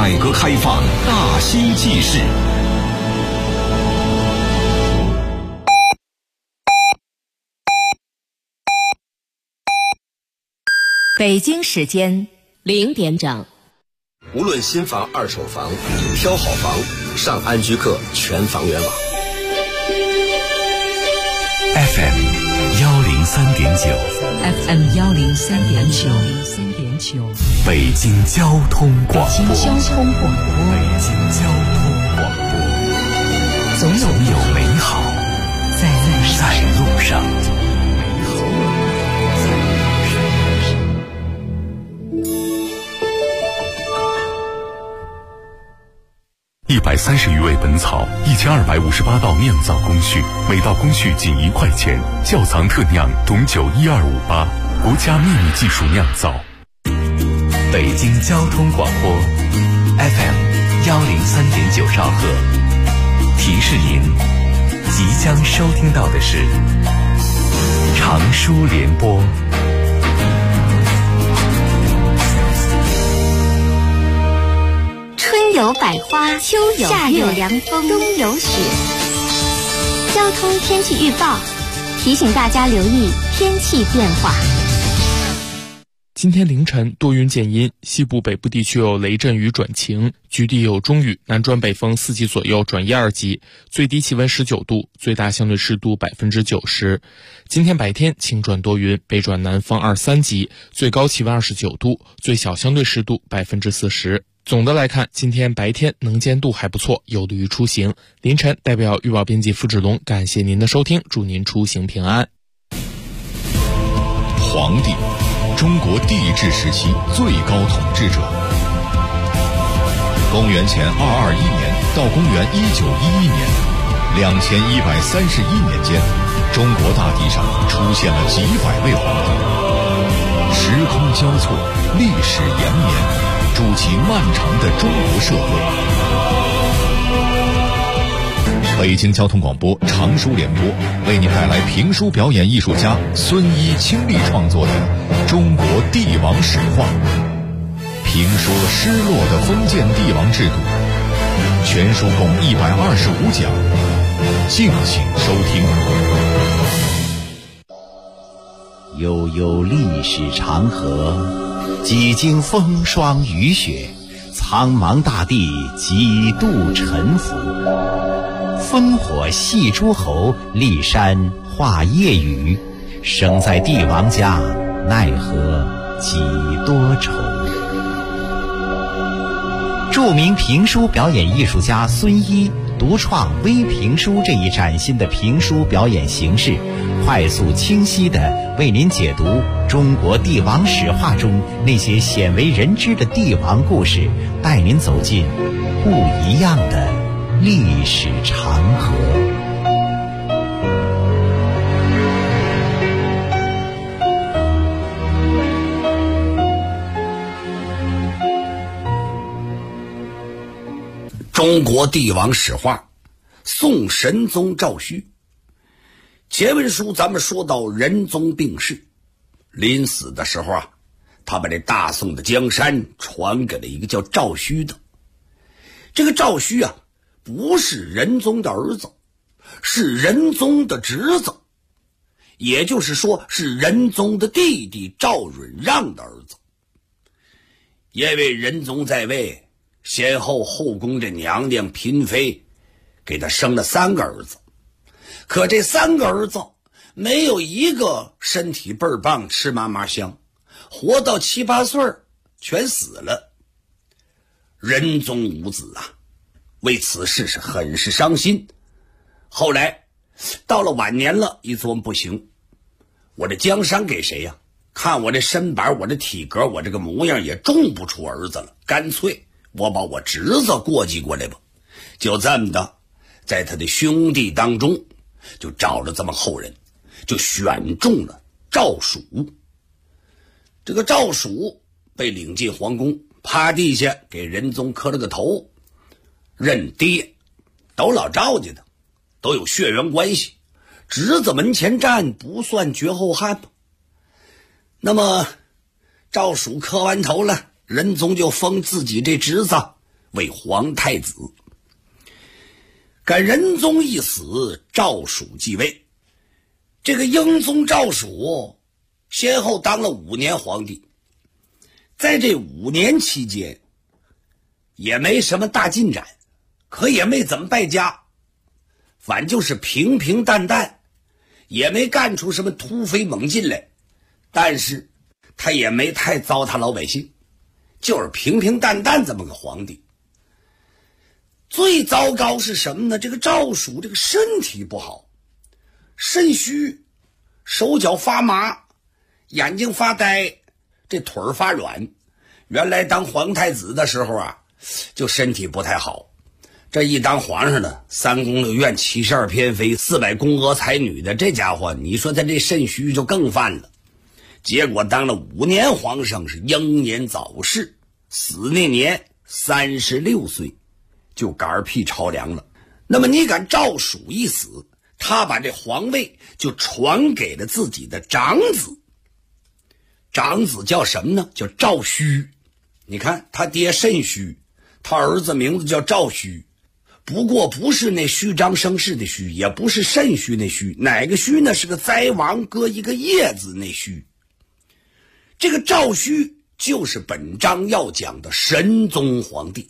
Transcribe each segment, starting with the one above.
改革开放大兴纪事。 北京时间0点整。 无论新房、二手房，挑好房，上安居客全房源网。 FM 103.9 FM 103.9 北京交通广播。 北京交通广播，总有美好在路上。 130余味本草，1258道酿造工序，每道工序仅1块钱。窖藏特酿董酒12588，国家秘密技术酿造。北京交通广播 FM 103.9兆赫，提示您即将收听到的是长舒联播。 春有百花，秋有夏有凉风，冬有雪。交通天气预报提醒大家留意天气变化。 今天凌晨多云见阴，西部北部地区有雷阵雨转晴，局地有中雨，南转北风4级左右转1、2级，最低气温19度，最大相对湿度90%。今天白天晴转多云，北转南风2、3级，最高气温29度，最小相对湿度40%。总的来看，今天白天能见度还不错，有利于出行。凌晨代表预报编辑付志龙感谢您的收听，祝您出行平安。 皇帝，中国帝制时期最高统治者。公元前221年到公元1911年，2131年间，中国大地上出现了几百位皇帝，时空交错，历史延绵，筑起漫长的中国社会。北京交通广播长舒联播为您带来评书表演艺术家孙一倾力创作的《中国帝王史话》，评说失落的封建帝王制度，全书共125讲，敬请收听。 悠悠历史长河，几经风霜雨雪，苍茫大地几度沉浮。烽火戏诸侯，骊山画夜雨，生在帝王家，奈何几多愁。著名评书表演艺术家孙一独创微评书这一崭新的评书表演形式，快速清晰地为您解读中国帝王史话中那些鲜为人知的帝王故事，带您走进不一样的历史长河。 中国帝王史话，宋神宗赵顼。前文书咱们说到仁宗病逝，临死的时候他把这大宋的江山传给了一个叫赵顼的。这个赵顼不是仁宗的儿子，是仁宗的侄子，也就是说是仁宗的弟弟赵允让的儿子。因为仁宗在位，先后后宫这娘娘嫔妃给他生了3个儿子，可这3个儿子没有一个身体倍儿棒，吃嘛嘛香，活到7、8岁全死了。仁宗无子为此事是很是伤心。后来到了晚年了，一琢磨不行，我这江山给谁呀？看我这身板，我这体格，我这个模样也种不出儿子了，干脆我把我侄子过继过来吧。就这么的，在他的兄弟当中就找了这么后人，就选中了赵曙。这个赵曙被领进皇宫，趴地下给仁宗磕了个头，认爹，都老赵家的，都有血缘关系，侄子门前站，不算绝后汉吗？那么赵曙磕完头了，仁宗就封自己这侄子为皇太子。赶仁宗一死，赵曙继位。这个英宗赵曙先后当了5年皇帝，在这5年期间也没什么大进展，可也没怎么败家，反就是平平淡淡，也没干出什么突飞猛进来，但是他也没太糟蹋老百姓，就是平平淡淡这么个皇帝。最糟糕是什么呢？这个赵曙这个身体不好，肾虚，手脚发麻，眼睛发呆，这腿儿发软。原来当皇太子的时候啊，就身体不太好，这一当皇上呢，3宫6院72偏妃400宫娥才女的，这家伙你说他这肾虚就更犯了。结果当了5年皇上，是英年早逝，死那年36岁就嗝屁朝凉了。那么你看赵曙一死，他把这皇位就传给了自己的长子，长子叫什么呢？叫赵顼。你看他爹肾虚，他儿子名字叫赵顼，不过不是那虚张声势的虚，也不是肾虚那虚，哪个虚呢？是个栽王搁一个叶字那虚。这个赵顼就是本章要讲的神宗皇帝。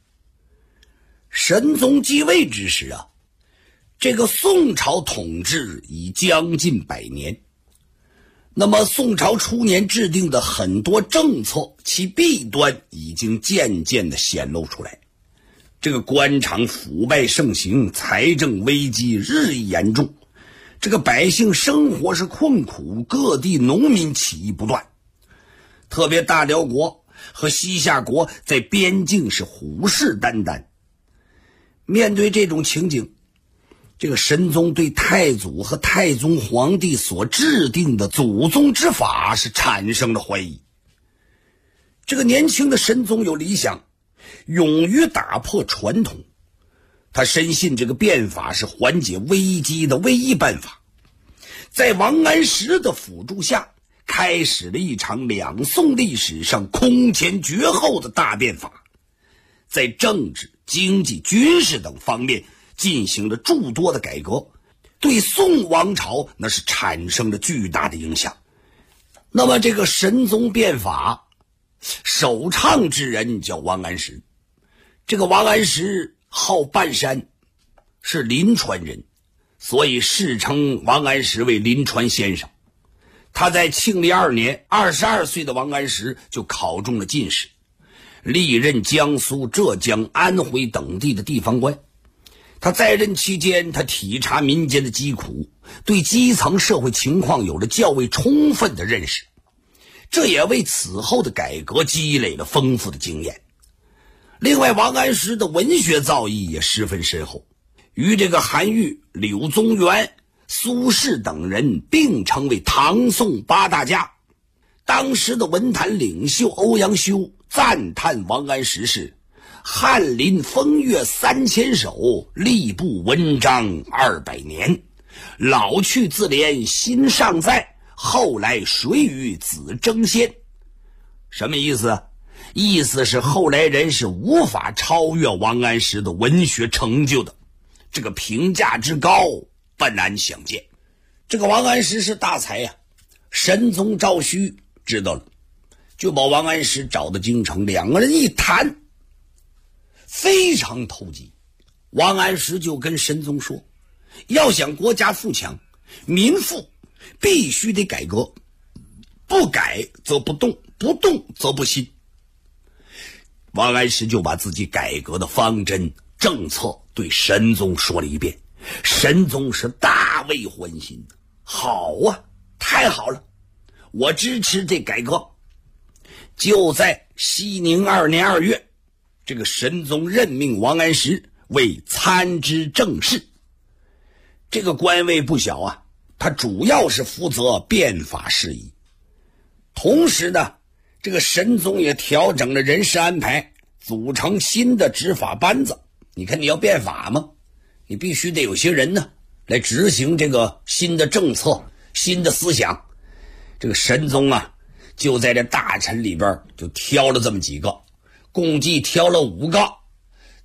神宗继位之时啊，这个宋朝统治已将近100年。那么宋朝初年制定的很多政策，其弊端已经渐渐的显露出来。这个官场腐败盛行，财政危机日益严重，这个百姓生活是困苦，各地农民起义不断。特别大辽国和西夏国在边境是虎视眈眈。面对这种情景，这个神宗对太祖和太宗皇帝所制定的祖宗之法是产生了怀疑。这个年轻的神宗有理想，勇于打破传统，他深信这个变法是缓解危机的唯一办法。在王安石的辅助下，开始了一场2宋历史上空前绝后的大变法，在政治、经济、军事等方面进行了诸多的改革，对宋王朝那是产生了巨大的影响。那么这个神宗变法首倡之人叫王安石。这个王安石号半山，是临川人，所以世称王安石为临川先生。他在庆历2年，22岁的王安石就考中了进士，历任江苏、浙江、安徽等地的地方官。他在任期间，他体察民间的疾苦，对基层社会情况有了较为充分的认识，这也为此后的改革积累了丰富的经验。另外，王安石的文学造诣也十分深厚，与这个韩愈、柳宗元、苏轼等人并称为唐宋8大家。当时的文坛领袖欧阳修赞叹王安石是翰林风月3000首，吏部文章200年，老去自怜心尚在，后来谁与子争先。什么意思？意思是后来人是无法超越王安石的文学成就的，这个评价之高不难想见。这个王安石是大才呀，神宗赵顼知道了，就把王安石找到京城，2个人一谈，非常投机。王安石就跟神宗说，要想国家富强，民富必须得改革，不改则不动，不动则不兴。王安石就把自己改革的方针政策对神宗说了一遍，神宗是大为欢心。好啊，太好了，我支持这改革。就在熙宁2年2月，这个神宗任命王安石为参知政事，这个官位不小啊，他主要是负责变法事宜。同时呢，这个神宗也调整了人事安排，组成新的执法班子。你看你要变法吗？你必须得有些人呢来执行这个新的政策、新的思想。这个神宗啊，就在这大臣里边就挑了这么几个，共计挑了5个，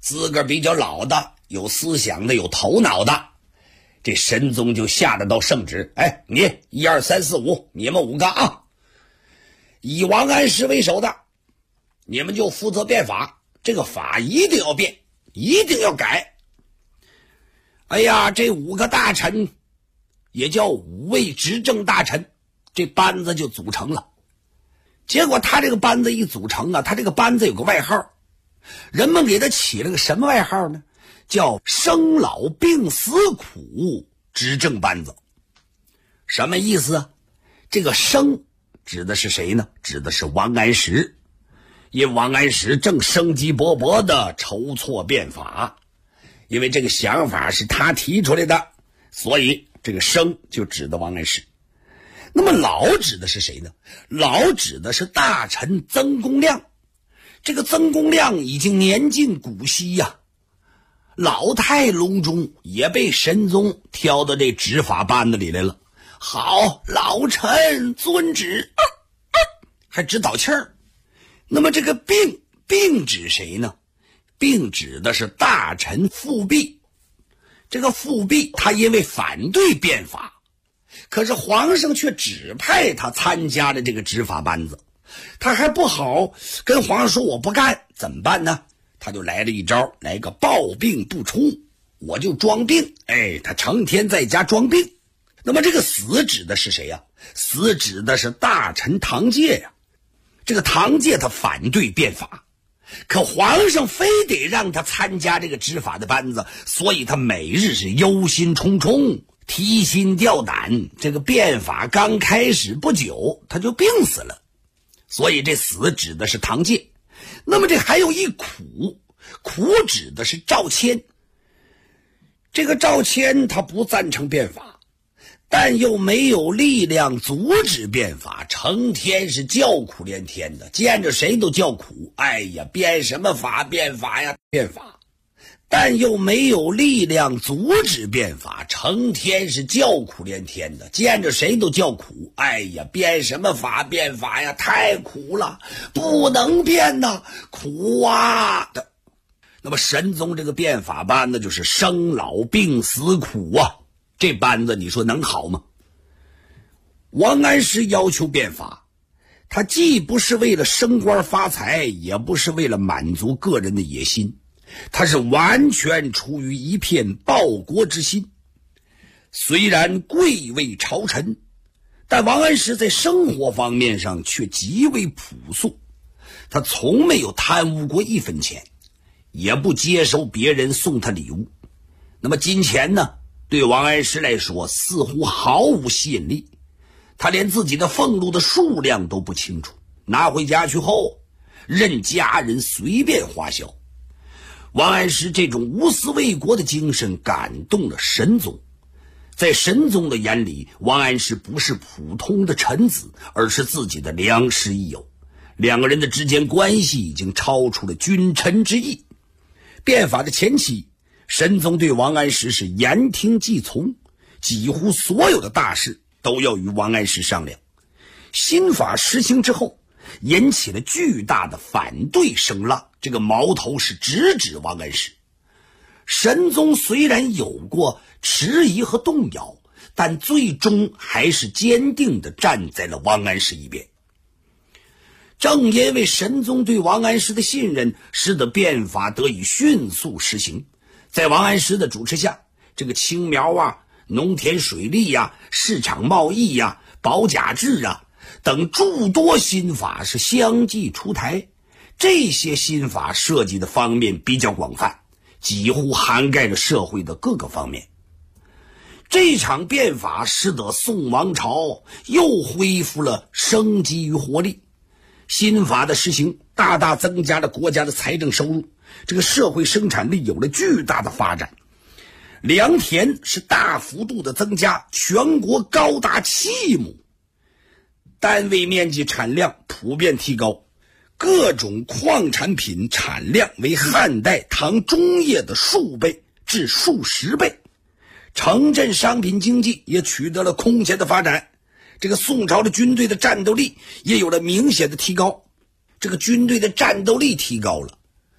资格比较老的，有思想的，有头脑的。这神宗就下了道圣旨，哎，你1、2、3、4、5，你们5个啊，以王安石为首的，你们就负责变法，这个法一定要变，一定要改。哎呀，这5个大臣也叫5位执政大臣，这班子就组成了。结果他这个班子一组成啊，他这个班子有个外号，人们给他起了个什么外号呢？叫生老病死苦执政班子。什么意思啊？这个生指的是谁呢？指的是王安石。因为王安石正生机勃勃的筹措变法，因为这个想法是他提出来的，所以这个生就指的王安石。那么老指的是谁呢？老指的是大臣曾公亮。这个曾公亮已经年近古稀呀，老态龙钟，也被神宗挑到这执法班子里来了。好，老臣遵旨，还直倒气儿。那么这个病指谁呢？病指的是大臣富弼。这个富弼他因为反对变法，可是皇上却指派他参加了这个执法班子，他还不好跟皇上说我不干，怎么办呢？他就来了一招，来个抱病不出，我就装病。哎，他成天在家装病。那么这个死指的是谁呀？死指的是大臣唐介呀。这个唐介他反对变法，可皇上非得让他参加这个执法的班子，所以他每日是忧心忡忡，提心吊胆。这个变法刚开始不久，他就病死了，所以这死指的是唐介。那么这还有一苦，苦指的是赵谦。这个赵谦他不赞成变法，但又没有力量阻止变法，成天是叫苦连天的，见着谁都叫苦。哎呀，变什么法？变法呀，变法！但又没有力量阻止变法，成天是叫苦连天的，见着谁都叫苦。哎呀，变什么法？变法呀，太苦了，不能变呐，苦啊！那么神宗这个变法班呢，就是生老病死苦啊，这班子你说能好吗？王安石要求变法，他既不是为了升官发财，也不是为了满足个人的野心，他是完全出于一片报国之心。虽然贵为朝臣，但王安石在生活方面上却极为朴素，他从没有贪污过1分钱，也不接受别人送他礼物。那么金钱呢，对王安石来说似乎毫无吸引力，他连自己的俸禄的数量都不清楚，拿回家去后任家人随便花销。王安石这种无私为国的精神感动了神宗，在神宗的眼里，王安石不是普通的臣子，而是自己的良师益友，两个人的之间关系已经超出了君臣之义。变法的前期，神宗对王安石是言听计从，几乎所有的大事都要与王安石商量。新法实行之后，引起了巨大的反对声浪，这个矛头是直指王安石。神宗虽然有过迟疑和动摇，但最终还是坚定地站在了王安石一边。正因为神宗对王安石的信任，使得变法得以迅速实行。在王安石的主持下，这个青苗啊、农田水利呀、市场贸易呀、保甲制啊等诸多新法是相继出台。这些新法涉及的方面比较广泛，几乎涵盖了社会的各个方面。这场变法使得宋王朝又恢复了生机与活力。新法的实行大大增加了国家的财政收入，这个社会生产力有了巨大的发展，良田是大幅度的增加，全国高达7亩，单位面积产量普遍提高，各种矿产品产量为汉代唐中叶的数倍至数十倍，城镇商品经济也取得了空前的发展。这个宋朝的军队的战斗力也有了明显的提高。这个军队的战斗力提高了，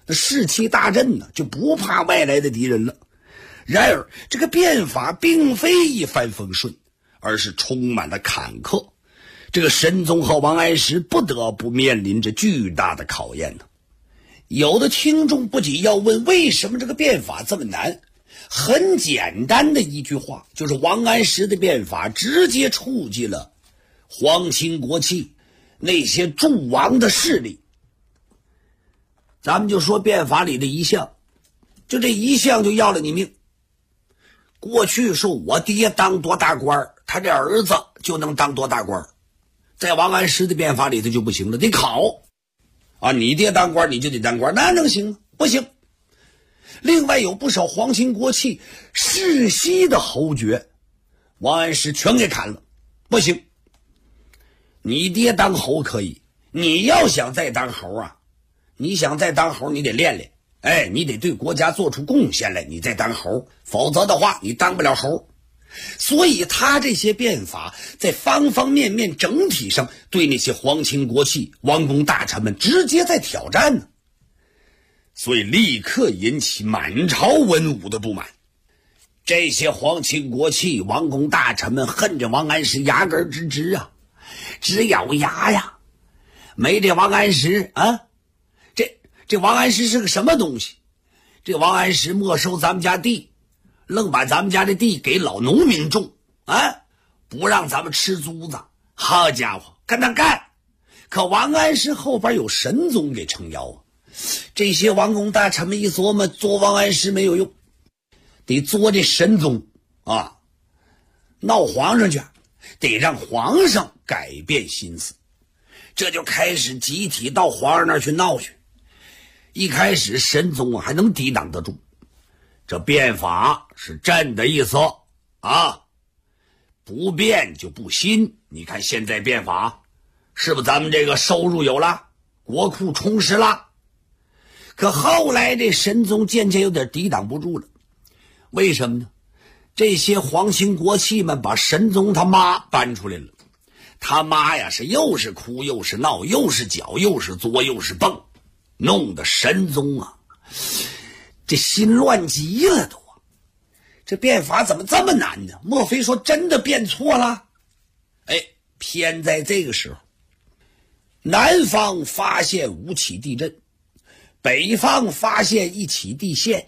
那士气大振呢，就不怕外来的敌人了。然而这个变法并非一帆风顺，而是充满了坎坷。这个神宗和王安石不得不面临着巨大的考验呢。有的听众不仅要问，为什么这个变法这么难？很简单的一句话，就是王安石的变法直接触及了皇亲国戚那些诸王的势力。咱们就说变法里的一项，就这一项就要了你命。过去说我爹当多大官，他这儿子就能当多大官，在王安石的变法里头就不行了，得考啊！你爹当官你就得当官，那能行吗？不行。另外有不少皇亲国戚世袭的侯爵，王安石全给砍了，不行。你爹当侯可以，你要想再当侯啊，你想再当侯你得练练，你得对国家做出贡献来，你再当侯，否则的话你当不了侯。所以他这些变法在方方面面整体上对那些皇亲国戚王公大臣们直接在挑战呢，所以立刻引起满朝文武的不满。这些皇亲国戚王公大臣们恨着王安石牙根直直啊，直咬牙呀。没这王安石啊，这王安石是个什么东西？这王安石没收咱们家地，愣把咱们家的地给老农民种啊，不让咱们吃租子。好家伙，跟他干！可王安石后边有神宗给撑腰啊。这些王公大臣们一琢磨，做王安石没有用，得做这神宗啊，闹皇上去，得让皇上改变心思。这就开始集体到皇上那儿去闹去。一开始神宗还能抵挡得住，这变法是朕的意思啊，不变就不新。你看现在变法是不是咱们这个收入有了，国库充实了？可后来这神宗渐渐有点抵挡不住了。为什么呢？这些皇亲国戚们把神宗他妈搬出来了。他妈呀，是又是哭又是闹，又是搅又是作又是蹦，弄得神宗啊这心乱极了都。这变法怎么这么难呢？莫非说真的变错了？偏在这个时候，南方发现5起地震，北方发现1起地陷，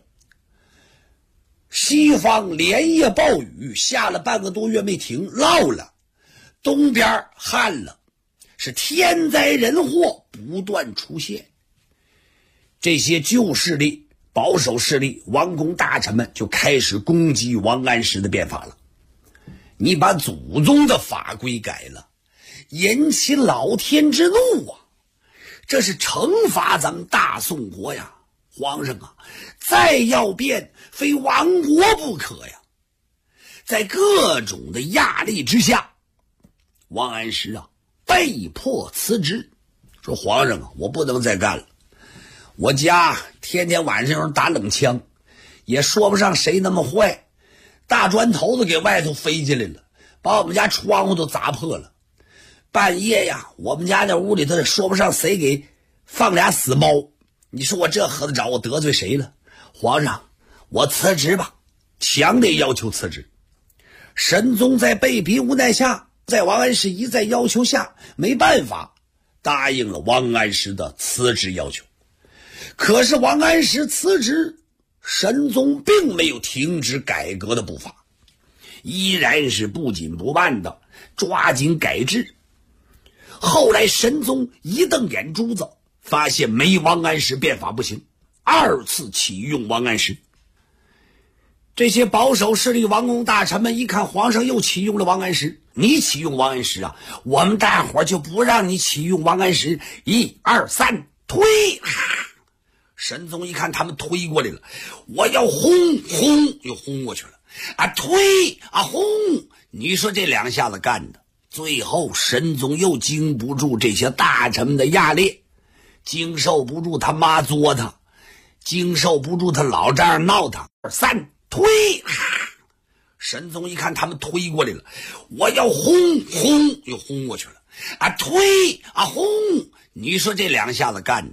西方连夜暴雨，下了半个多月没停，涝了，东边旱了，是天灾人祸不断出现。这些旧势力保守势力王公大臣们就开始攻击王安石的变法了。你把祖宗的法规改了，引起老天之怒啊，这是惩罚咱们大宋国呀。皇上啊，再要变非亡国不可呀。在各种的压力之下，王安石啊被迫辞职，说皇上啊，我不能再干了，我家天天晚上有人打冷枪，也说不上谁那么坏，大砖头子给外头飞进来了，把我们家窗户都砸破了。半夜呀，我们家那屋里头也说不上谁给放俩死猫，你说我这合得着，我得罪谁了？皇上，我辞职吧，强烈要求辞职。神宗在被逼无奈下，在王安石一再要求下，没办法答应了王安石的辞职要求。可是王安石辞职，神宗并没有停止改革的步伐，依然是不紧不慢的抓紧改制。后来神宗一瞪眼珠子，发现没王安石变法不行，二次启用王安石。这些保守势力王公大臣们一看皇上又启用了王安石，你启用王安石啊，我们大伙就不让你启用王安石，1、2、3，推！神宗一看他们推过来了，我要轰，又轰过去了啊，推啊轰！你说这2下子干的，最后神宗又经不住这些大臣们的压力，经受不住他妈作他，经受不住他老丈人闹他，2、3，推！神宗一看他们推过来了，我要轰，又轰过去了啊，推啊轰！你说这2下子干的，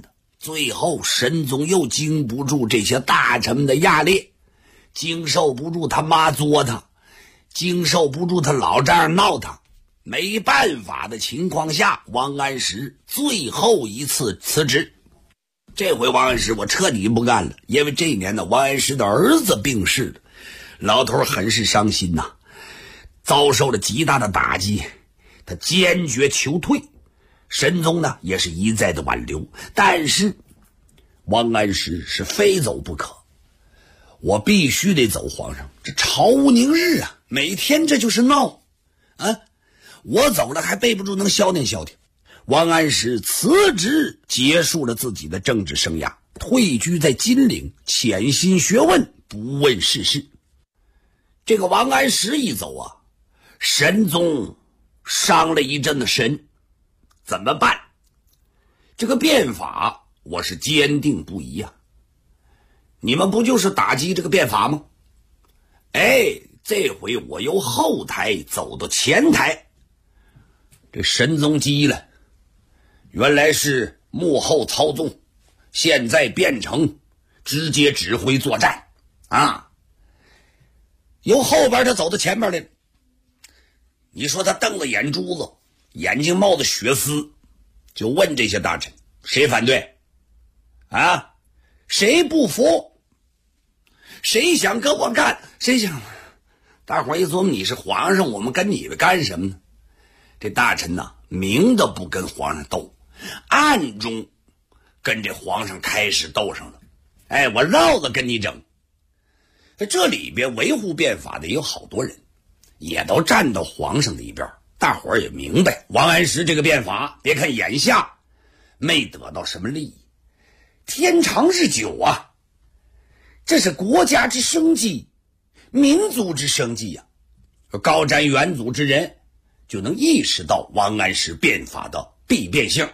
最后神宗又经不住这些大臣们的压力，经受不住他妈作他，经受不住他老丈人闹他，没办法的情况下，王安石最后一次辞职。这回王安石我彻底不干了，因为这一年呢，王安石的儿子病逝了，老头很是伤心呐，遭受了极大的打击，他坚决求退。神宗呢也是一再的挽留，但是王安石是非走不可，我必须得走，皇上，这朝无宁日啊，每天这就是闹啊！我走了还背不住能消停消停。王安石辞职，结束了自己的政治生涯，退居在金陵，潜心学问，不问世事。这个王安石一走啊，神宗伤了一阵的神，怎么办？这个变法我是坚定不移啊！你们不就是打击这个变法吗？哎，这回我由后台走到前台，这神宗急了，原来是幕后操纵，现在变成直接指挥作战啊！由后边他走到前边来了，你说他瞪着眼珠子，眼睛冒着血丝，就问这些大臣，谁反对啊？谁不服？谁想跟我干？谁想？大伙一琢磨，你是皇上，我们跟你干什么呢？这大臣呢，明的不跟皇上斗，暗中跟这皇上开始斗上了。哎，我绕着跟你整。这里边维护变法的有好多人，也都站到皇上的一边。大伙儿也明白，王安石这个变法，别看眼下没得到什么利益，天长日久啊，这是国家之生计，民族之生计啊。高瞻远瞩之人就能意识到王安石变法的必变性。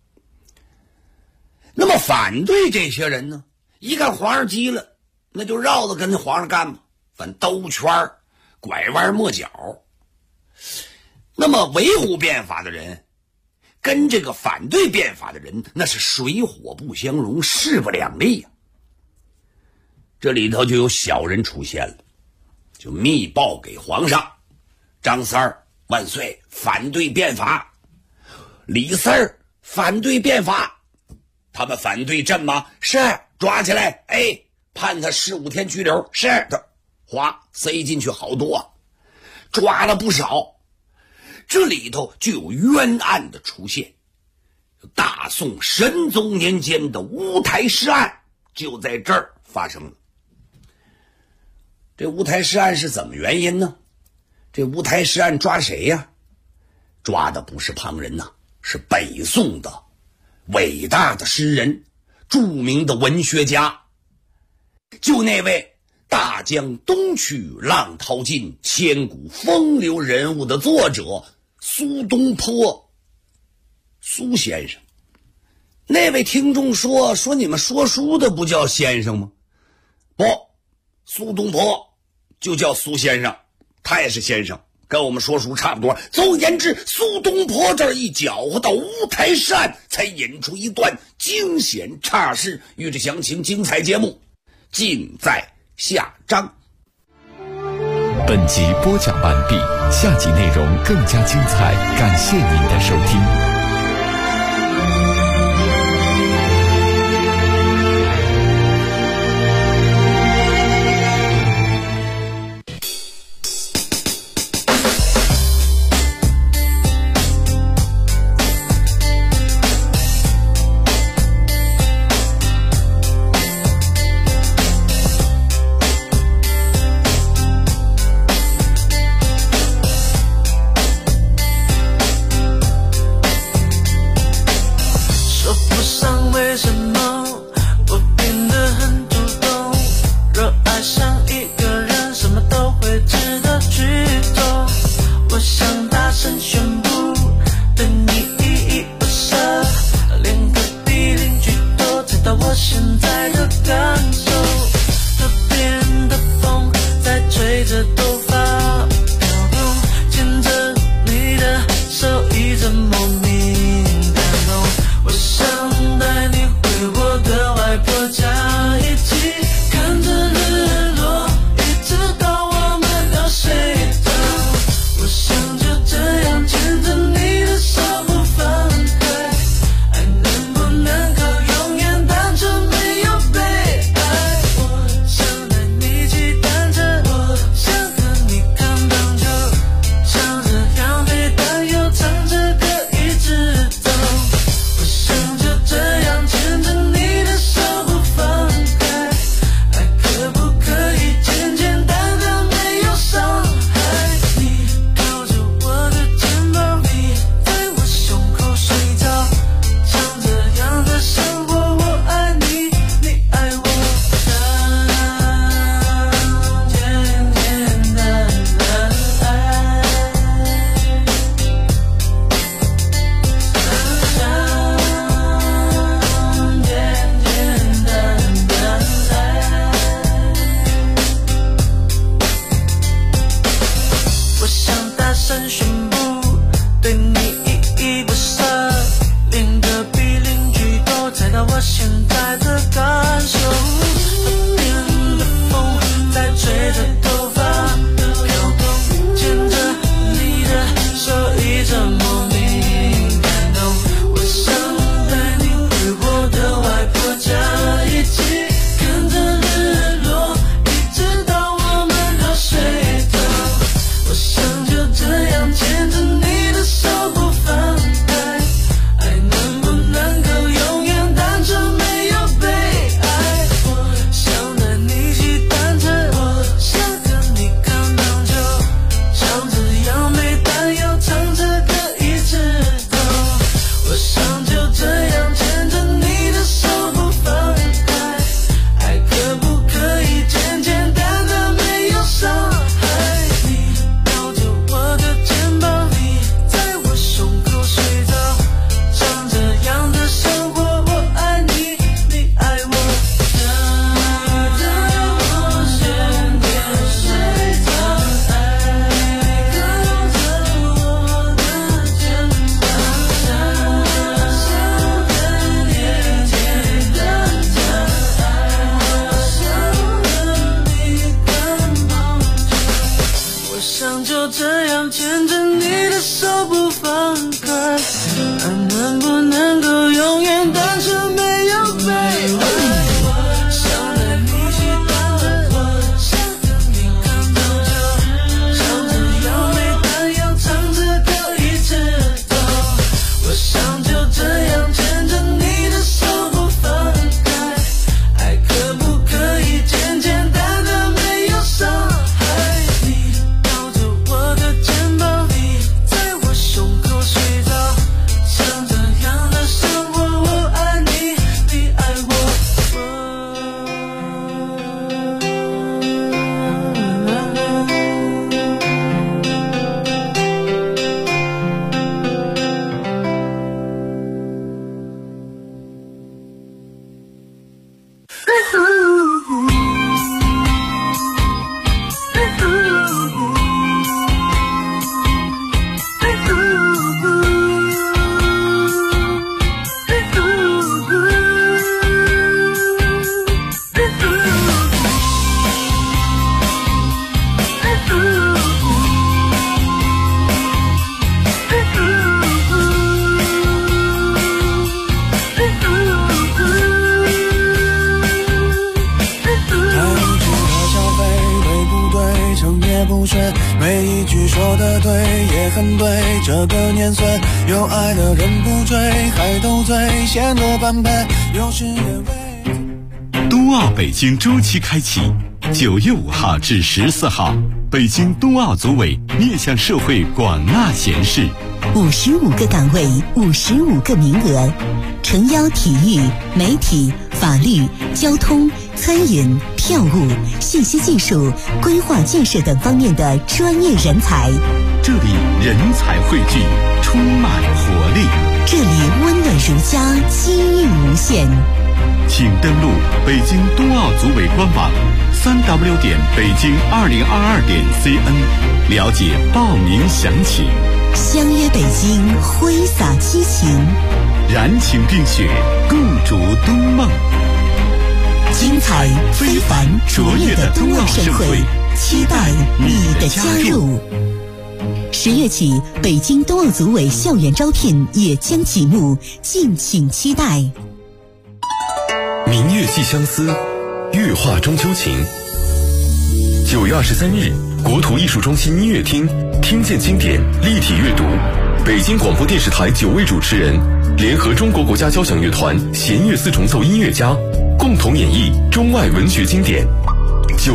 那么反对这些人呢，一看皇上急了，那就绕着跟着皇上干吧，反正兜圈拐弯抹角。那么维护变法的人跟这个反对变法的人，那是水火不相容，势不两立啊。这里头就有小人出现了，就密报给皇上，张三儿万岁，反对变法；李四儿反对变法。他们反对朕吗？是，抓起来，哎，判他15天拘留。是的，哗，塞进去好多啊，抓了不少。这里头就有冤案的出现。大宋神宗年间的乌台诗案就在这儿发生了。这乌台诗案是怎么原因呢？这乌台诗案抓谁呀？抓的不是旁人呐，是北宋的伟大的诗人，著名的文学家，就那位大江东去浪淘尽，千古风流人物的作者苏东坡，苏先生。那位听众说你们说书的不叫先生吗？不，苏东坡就叫苏先生，他也是先生，跟我们说书差不多。总而言之，苏东坡这儿一搅和到乌台诗案，才引出一段惊险岔事。欲知详情，精彩节目尽在下章。 本集播讲完毕，下集内容更加精彩，感谢您的收听。 也很对，这个年岁有爱的人不追，还斗嘴，显得般配，有时也为。 冬奥北京周期开启，9月5号至14号，北京冬奥组委面向社会广纳贤士 ，55个岗位，55个名额，诚邀体育、媒体、法律、交通、餐饮、票务、信息技术、规划建设等方面的专业人才。 这里人才汇聚，充满活力。 这里温暖如家，机遇无限。 请登录北京冬奥组委官网3w.北京2022.cn， 了解报名详情。 相约北京，挥洒激情， 燃情并雪，共筑冬梦。 精彩非凡卓越的冬奥盛会，期待你的加入。10月起，北京冬奥组委校园招聘也将启幕，敬请期待。 明月寄相思，月画中秋情。9月23日，国土艺术中心音乐厅，听见经典，立体阅读。北京广播电视台9位主持人联合中国国家交响乐团弦乐四重奏音乐家，共同演绎中外文学经典。